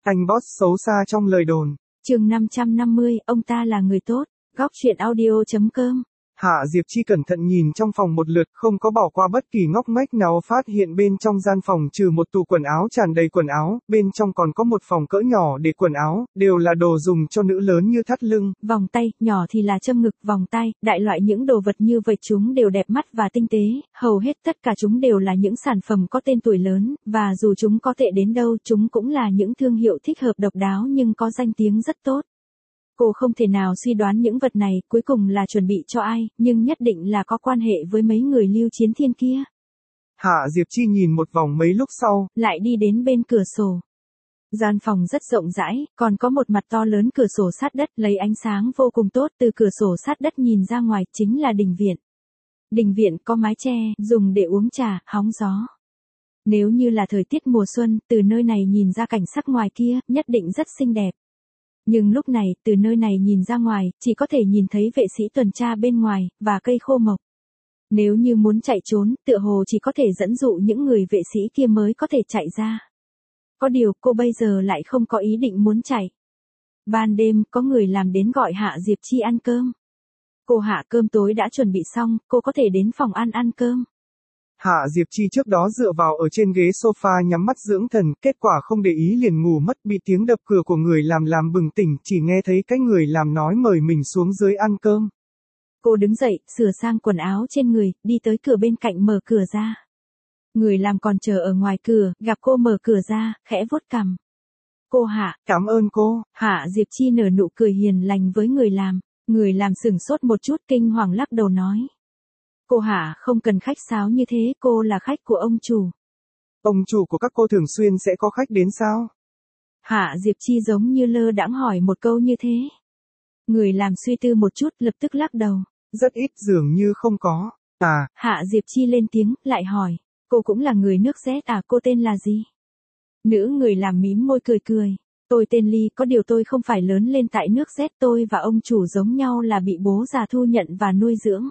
Anh boss xấu xa trong lời đồn. Chương 550, ông ta là người tốt. Góc truyện audio.com. Hạ Diệp Chi cẩn thận nhìn trong phòng một lượt, không có bỏ qua bất kỳ ngóc ngách nào phát hiện bên trong gian phòng trừ một tủ quần áo tràn đầy quần áo, bên trong còn có một phòng cỡ nhỏ để quần áo, đều là đồ dùng cho nữ lớn như thắt lưng. Vòng tay, nhỏ thì là châm ngực, vòng tay, đại loại những đồ vật như vậy chúng đều đẹp mắt và tinh tế, hầu hết tất cả chúng đều là những sản phẩm có tên tuổi lớn, và dù chúng có tệ đến đâu chúng cũng là những thương hiệu thích hợp độc đáo nhưng có danh tiếng rất tốt. Cô không thể nào suy đoán những vật này cuối cùng là chuẩn bị cho ai, nhưng nhất định là có quan hệ với mấy người Lưu Chiến Thiên kia. Hạ Diệp Chi nhìn một vòng mấy lúc sau, lại đi đến bên cửa sổ. Gian phòng rất rộng rãi, còn có một mặt to lớn cửa sổ sát đất lấy ánh sáng vô cùng tốt, từ cửa sổ sát đất nhìn ra ngoài chính là đình viện. Đình viện có mái che, dùng để uống trà, hóng gió. Nếu như là thời tiết mùa xuân, từ nơi này nhìn ra cảnh sắc ngoài kia, nhất định rất xinh đẹp. Nhưng lúc này, từ nơi này nhìn ra ngoài, chỉ có thể nhìn thấy vệ sĩ tuần tra bên ngoài, và cây khô mộc. Nếu như muốn chạy trốn, tựa hồ chỉ có thể dẫn dụ những người vệ sĩ kia mới có thể chạy ra. Có điều, cô bây giờ lại không có ý định muốn chạy. Ban đêm, có người làm đến gọi Hạ Diệp Chi ăn cơm. Cô hạ cơm tối đã chuẩn bị xong, cô có thể đến phòng ăn cơm. Hạ Diệp Chi trước đó dựa vào ở trên ghế sofa nhắm mắt dưỡng thần, kết quả không để ý liền ngủ mất, bị tiếng đập cửa của người làm bừng tỉnh, chỉ nghe thấy cái người làm nói mời mình xuống dưới ăn cơm. Cô đứng dậy, sửa sang quần áo trên người, đi tới cửa bên cạnh mở cửa ra. Người làm còn chờ ở ngoài cửa, gặp cô mở cửa ra, khẽ vuốt cằm. Cô Hạ, cảm ơn cô. Hạ Diệp Chi nở nụ cười hiền lành với người làm. Người làm sửng sốt một chút, kinh hoàng lắc đầu nói. Cô Hạ không cần khách sáo như thế, cô là khách của ông chủ. Ông chủ của các cô thường xuyên sẽ có khách đến sao? Hạ Diệp Chi giống như lơ đãng hỏi một câu như thế. Người làm suy tư một chút, lập tức lắc đầu. Rất ít, dường như không có. À. Hạ Diệp Chi lên tiếng, lại hỏi. Cô cũng là người nước Z à, cô tên là gì? Nữ người làm mím môi cười. Tôi tên Ly, có điều tôi không phải lớn lên tại nước Z, tôi và ông chủ giống nhau là bị bố già thu nhận và nuôi dưỡng.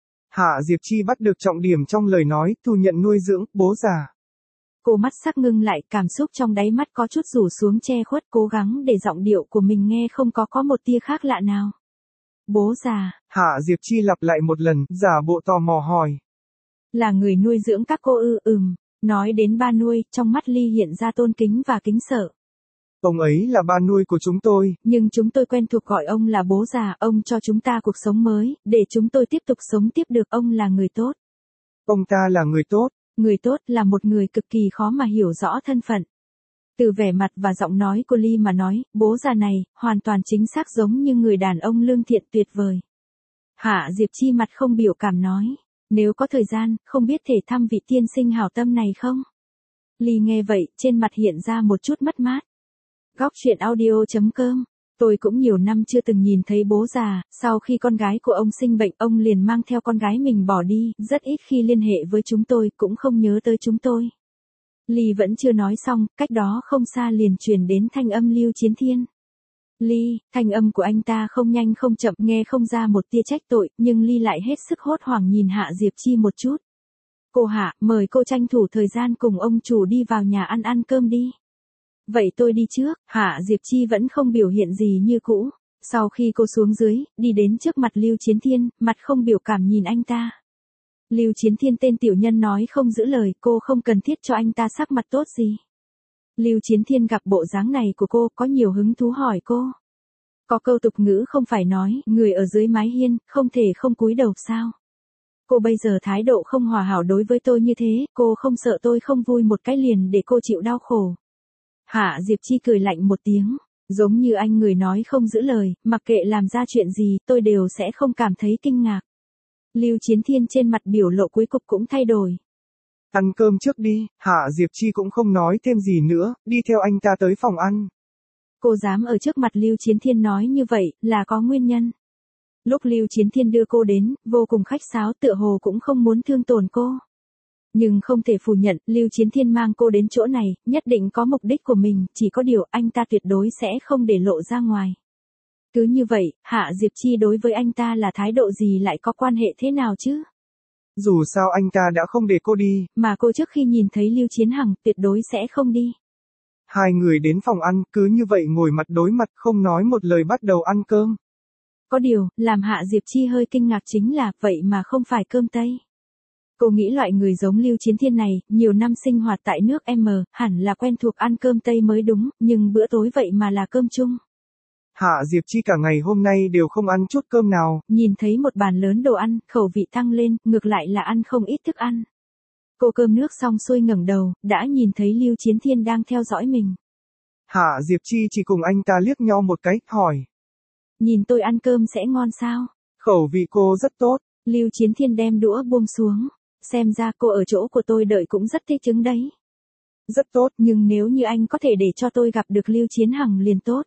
Hạ Diệp Chi bắt được trọng điểm trong lời nói, thu nhận nuôi dưỡng, bố già. Cô mắt sắc ngưng lại, cảm xúc trong đáy mắt có chút rủ xuống che khuất, cố gắng để giọng điệu của mình nghe không có một tia khác lạ nào. Bố già. Hạ Diệp Chi lặp lại một lần, giả bộ tò mò hỏi. Là người nuôi dưỡng các cô ư? Nói đến ba nuôi, trong mắt Ly hiện ra tôn kính và kính sợ. Ông ấy là ba nuôi của chúng tôi. Nhưng chúng tôi quen thuộc gọi ông là bố già, ông cho chúng ta cuộc sống mới, để chúng tôi tiếp tục sống tiếp được, ông là người tốt. Ông ta là người tốt. Người tốt là một người cực kỳ khó mà hiểu rõ thân phận. Từ vẻ mặt và giọng nói của Ly mà nói, bố già này, hoàn toàn chính xác giống như người đàn ông lương thiện tuyệt vời. Hạ Diệp Chi mặt không biểu cảm nói, nếu có thời gian, không biết thể thăm vị tiên sinh hảo tâm này không? Ly nghe vậy, trên mặt hiện ra một chút mất mát. Góc truyện audio.com. Tôi cũng nhiều năm chưa từng nhìn thấy bố già, sau khi con gái của ông sinh bệnh, ông liền mang theo con gái mình bỏ đi, rất ít khi liên hệ với chúng tôi, cũng không nhớ tới chúng tôi. Ly vẫn chưa nói xong, cách đó không xa liền truyền đến thanh âm Lưu Chiến Thiên. Ly, thanh âm của anh ta không nhanh không chậm, nghe không ra một tia trách tội, nhưng Ly lại hết sức hốt hoảng nhìn Hạ Diệp Chi một chút. Cô Hạ, mời cô tranh thủ thời gian cùng ông chủ đi vào nhà ăn cơm đi. Vậy tôi đi trước. Hạ Diệp Chi vẫn không biểu hiện gì như cũ. Sau khi cô xuống dưới, đi đến trước mặt Lưu Chiến Thiên, mặt không biểu cảm nhìn anh ta. Lưu Chiến Thiên tên tiểu nhân nói không giữ lời, cô không cần thiết cho anh ta sắc mặt tốt gì. Lưu Chiến Thiên gặp bộ dáng này của cô, có nhiều hứng thú hỏi cô. Có câu tục ngữ không phải nói, người ở dưới mái hiên, không thể không cúi đầu sao? Cô bây giờ thái độ không hòa hảo đối với tôi như thế, cô không sợ tôi không vui một cái liền để cô chịu đau khổ. Hạ Diệp Chi cười lạnh một tiếng, giống như anh người nói không giữ lời, mặc kệ làm ra chuyện gì, tôi đều sẽ không cảm thấy kinh ngạc. Lưu Chiến Thiên trên mặt biểu lộ cuối cùng cũng thay đổi. Ăn cơm trước đi, Hạ Diệp Chi cũng không nói thêm gì nữa, đi theo anh ta tới phòng ăn. Cô dám ở trước mặt Lưu Chiến Thiên nói như vậy, là có nguyên nhân. Lúc Lưu Chiến Thiên đưa cô đến, vô cùng khách sáo, tựa hồ cũng không muốn thương tổn cô. Nhưng không thể phủ nhận, Lưu Chiến Thiên mang cô đến chỗ này, nhất định có mục đích của mình, chỉ có điều anh ta tuyệt đối sẽ không để lộ ra ngoài. Cứ như vậy, Hạ Diệp Chi đối với anh ta là thái độ gì lại có quan hệ thế nào chứ? Dù sao anh ta đã không để cô đi. Mà cô trước khi nhìn thấy Lưu Chiến Hằng, tuyệt đối sẽ không đi. Hai người đến phòng ăn, cứ như vậy ngồi mặt đối mặt không nói một lời bắt đầu ăn cơm. Có điều, làm Hạ Diệp Chi hơi kinh ngạc chính là, vậy mà không phải cơm Tây. Cô nghĩ loại người giống Lưu Chiến Thiên này, nhiều năm sinh hoạt tại nước M, hẳn là quen thuộc ăn cơm Tây mới đúng, nhưng bữa tối vậy mà là cơm chung. Hạ Diệp Chi cả ngày hôm nay đều không ăn chút cơm nào. Nhìn thấy một bàn lớn đồ ăn, khẩu vị tăng lên, ngược lại là ăn không ít thức ăn. Cô cơm nước xong xuôi ngẩng đầu, đã nhìn thấy Lưu Chiến Thiên đang theo dõi mình. Hạ Diệp Chi chỉ cùng anh ta liếc nhau một cái, hỏi. Nhìn tôi ăn cơm sẽ ngon sao? Khẩu vị cô rất tốt. Lưu Chiến Thiên đem đũa buông xuống. Xem ra cô ở chỗ của tôi đợi cũng rất thích trứng đấy. Rất tốt. Nhưng nếu như anh có thể để cho tôi gặp được Lưu Chiến Hằng liền tốt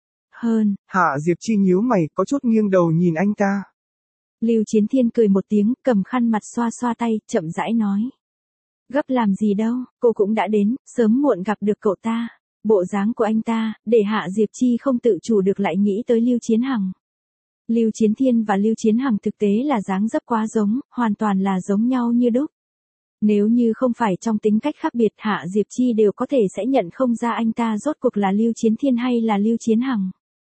hơn. Hạ Diệp Chi nhíu mày, có chút nghiêng đầu nhìn anh ta. Lưu Chiến Thiên cười một tiếng, cầm khăn mặt xoa xoa tay, chậm rãi nói. Gấp làm gì đâu, cô cũng đã đến, sớm muộn gặp được cậu ta. Bộ dáng của anh ta, để Hạ Diệp Chi không tự chủ được lại nghĩ tới Lưu Chiến Hằng. Lưu Chiến Thiên và Lưu Chiến Hằng thực tế là dáng dấp quá giống, hoàn toàn là giống nhau như đúc. Nếu như không phải trong tính cách khác biệt, Hạ Diệp Chi đều có thể sẽ nhận không ra anh ta rốt cuộc là Lưu Chiến Thiên hay là Lưu Chiến Hằng.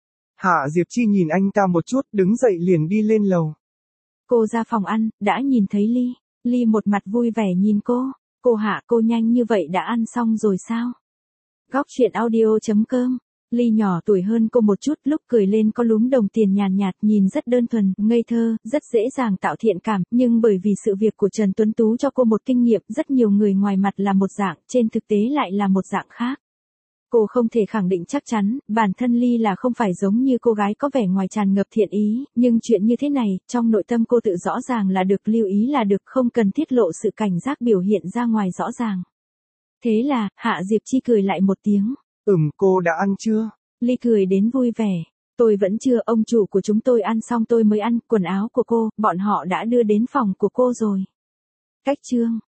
Hạ Diệp Chi nhìn anh ta một chút, đứng dậy liền đi lên lầu. Cô ra phòng ăn, đã nhìn thấy Ly. Ly một mặt vui vẻ nhìn cô. Cô Hạ, cô nhanh như vậy đã ăn xong rồi sao? Góc truyện audio.com. Ly nhỏ tuổi hơn cô một chút, lúc cười lên có lúm đồng tiền nhàn nhạt, nhìn rất đơn thuần, ngây thơ, rất dễ dàng tạo thiện cảm, nhưng bởi vì sự việc của Trần Tuấn Tú cho cô một kinh nghiệm, rất nhiều người ngoài mặt là một dạng, trên thực tế lại là một dạng khác. Cô không thể khẳng định chắc chắn, bản thân Ly là không phải giống như cô gái có vẻ ngoài tràn ngập thiện ý, nhưng chuyện như thế này, trong nội tâm cô tự rõ ràng là được, lưu ý là được, không cần tiết lộ sự cảnh giác biểu hiện ra ngoài rõ ràng. Thế là, Hạ Diệp Chi cười lại một tiếng. Cô đã ăn chưa? Ly cười đến vui vẻ. Tôi vẫn chưa, ông chủ của chúng tôi ăn xong tôi mới ăn, quần áo của cô, bọn họ đã đưa đến phòng của cô rồi. Cách chương